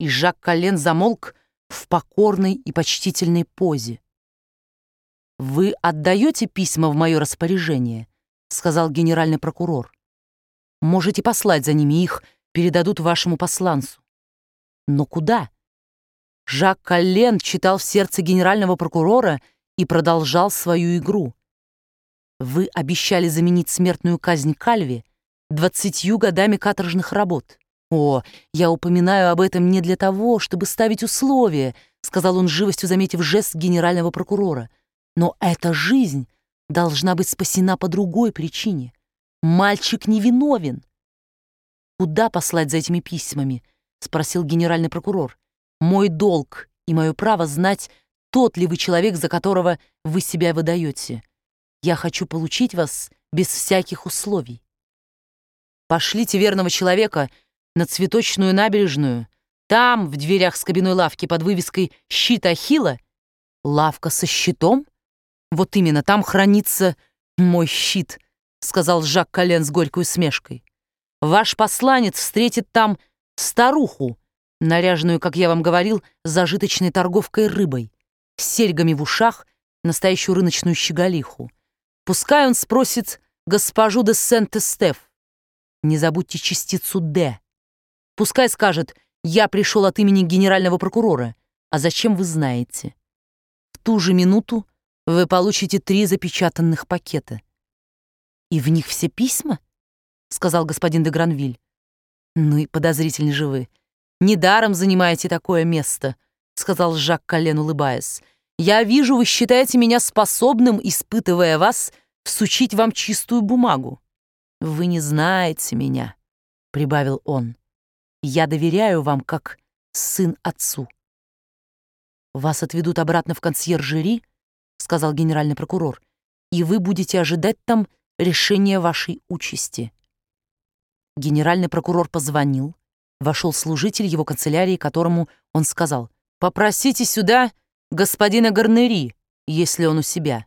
и Жак Коллен замолк в покорной и почтительной позе. «Вы отдаете письма в мое распоряжение?» — сказал генеральный прокурор. «Можете послать за ними, их передадут вашему посланцу». «Но куда?» Жак Коллен читал в сердце генерального прокурора и продолжал свою игру. «Вы обещали заменить смертную казнь Кальви 20 годами каторжных работ. О, я упоминаю об этом не для того, чтобы ставить условия», — сказал он, живостью заметив жест генерального прокурора. «Но эта жизнь должна быть спасена по другой причине. Мальчик невиновен». «Куда послать за этими письмами?» — спросил генеральный прокурор. «Мой долг и мое право знать, тот ли вы человек, за которого вы себя выдаете. Я хочу получить вас без всяких условий. Пошлите верного человека на Цветочную набережную. Там, в дверях скобяной лавки под вывеской «Щит Ахилла». «Лавка со щитом? Вот именно, там хранится мой щит», — сказал Жак Коллен с горькой усмешкой. «Ваш посланец встретит там старуху, наряженную, как я вам говорил, зажиточной торговкой рыбой, с серьгами в ушах, настоящую рыночную щеголиху. Пускай он спросит госпожу де Сент-Эстеф. Не забудьте частицу «Д». Пускай скажет: «Я пришел от имени генерального прокурора». А зачем, вы знаете. В ту же минуту вы получите 3 запечатанных пакета. «И в них все письма?» — сказал господин де Гранвиль. «Ну и подозрительны же вы. Недаром занимаете такое место», — сказал Жак Коллен, улыбаясь. «Я вижу, вы считаете меня способным, испытывая вас, всучить вам чистую бумагу. Вы не знаете меня», — прибавил он. «Я доверяю вам, как сын отцу». «Вас отведут обратно в консьержери», — сказал генеральный прокурор, «и вы будете ожидать там решения вашей участи». Генеральный прокурор позвонил. Вошел служитель его канцелярии, которому он сказал: «Попросите сюда господина Гарнери, если он у себя».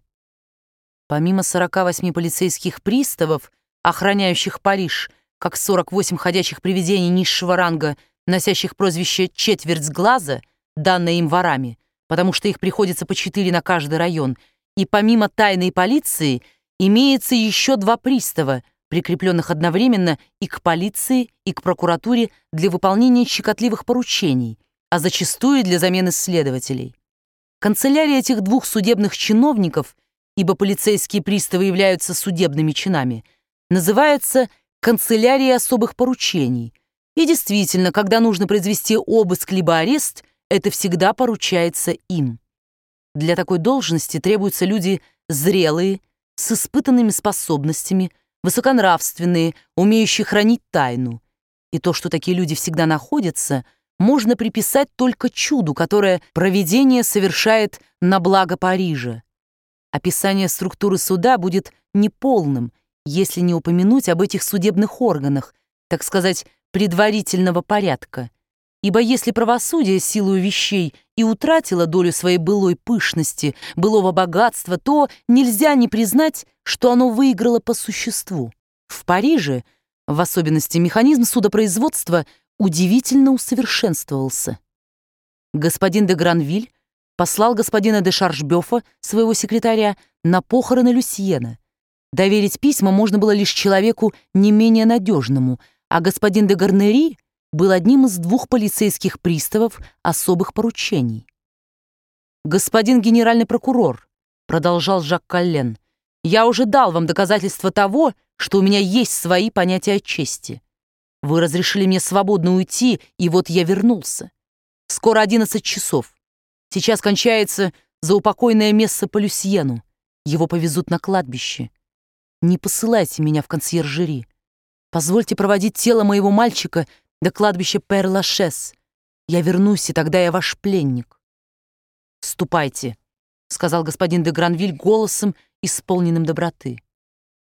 Помимо 48 полицейских приставов, охраняющих Париж, как 48 ходячих привидений низшего ранга, носящих прозвище «четверть с глаза», данное им ворами, потому что их приходится по 4 на каждый район, и помимо тайной полиции имеется еще 2 пристава, прикрепленных одновременно и к полиции, и к прокуратуре для выполнения щекотливых поручений, а зачастую для замены следователей. Канцелярия этих 2 судебных чиновников, ибо полицейские приставы являются судебными чинами, называется канцелярией особых поручений. И действительно, когда нужно произвести обыск либо арест, это всегда поручается им. Для такой должности требуются люди зрелые, с испытанными способностями, высоконравственные, умеющие хранить тайну. И то, что такие люди всегда находятся, можно приписать только чуду, которое провидение совершает на благо Парижа. Описание структуры суда будет неполным, если не упомянуть об этих судебных органах, так сказать, предварительного порядка. Ибо если правосудие силою вещей и утратило долю своей былой пышности, былого богатства, то нельзя не признать, что оно выиграло по существу. В Париже, в особенности, механизм судопроизводства удивительно усовершенствовался. Господин де Гранвиль послал господина де Шаржбёфа, своего секретаря, на похороны Люсьена. Доверить письма можно было лишь человеку не менее надежному, а господин де Гарнери был одним из 2 полицейских приставов особых поручений. «Господин генеральный прокурор», — продолжал Жак Коллен, «я уже дал вам доказательства того, что у меня есть свои понятия о чести. Вы разрешили мне свободно уйти, и вот я вернулся. Скоро 11 часов. Сейчас кончается заупокойное месса по Люсьену. Его повезут на кладбище. Не посылайте меня в консьержери. Позвольте проводить тело моего мальчика до кладбища Пер-Лашес. Я вернусь, и тогда я ваш пленник». «Ступайте», — сказал господин де Гранвиль голосом, исполненным доброты.